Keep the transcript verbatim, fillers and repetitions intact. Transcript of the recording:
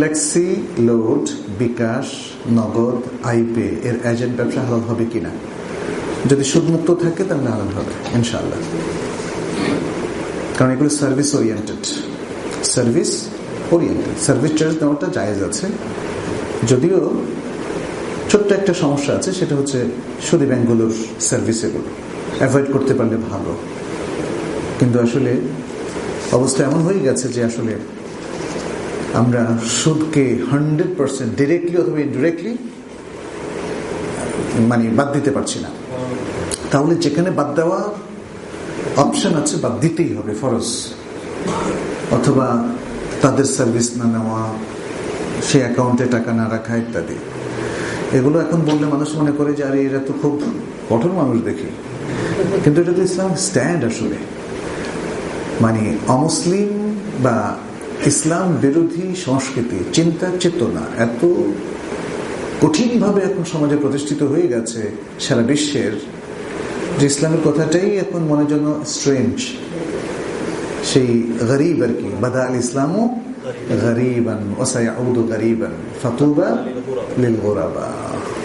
Flexi load, বিকাশ, নগদ, আইপে এর agent ব্যবসা হালাল হবে কিনা? যদি সুদমুক্ত থাকে তাহলে হালাল হবে ইনশাআল্লাহ, কারণ এগুলো service oriented. Service oriented service charge দেওয়াটা জায়েজ আছে, যদিও ছোট্ট একটা সমস্যা আছে, সেটা হচ্ছে সুদী ব্যাংকগুলোর সার্ভিস এগুলো অ্যাভয়েড করতে পারলে ভালো। কিন্তু আসলে অবস্থা এমন হয়ে গেছে যে আসলে আমরা সুদকে হান্ড্রেড পার্সেন্ট ডিরেক্টলি অথবা ইনডিরেক্টলি মানে বাদ দিতে পারছি না। তাহলে যেখানে বাদ দেওয়ার অপশন আছে বাদ দিতেই হবে, ফরজ, অথবা তাদের সার্ভিস না নেওয়া, সে অ্যাকাউন্টে টাকা না রাখা ইত্যাদি। এগুলো এখন বললে মানুষ মনে করে যে আরে এরা তো খুব কঠোর মানুষ দেখি, কিন্তু এটা তো ইসলাম স্ট্যান্ড। আসলে মানে অমুসলিম বা ইসলাম বিরোধী সংস্কৃতি, চিন্তা, চেতনা এত কঠিনভাবে এখন সমাজে প্রতিষ্ঠিত হয়ে গেছে সারা বিশ্বের, যে ইসলামের কথাটাই এখন মনের জন্য স্ট্রেঞ্জ। সেই গরিব আর কি, বাদা আল ইসলামু গরিবান ওয়া সায়াউদু গরিবান ফাতুবা লিল গুরাবা।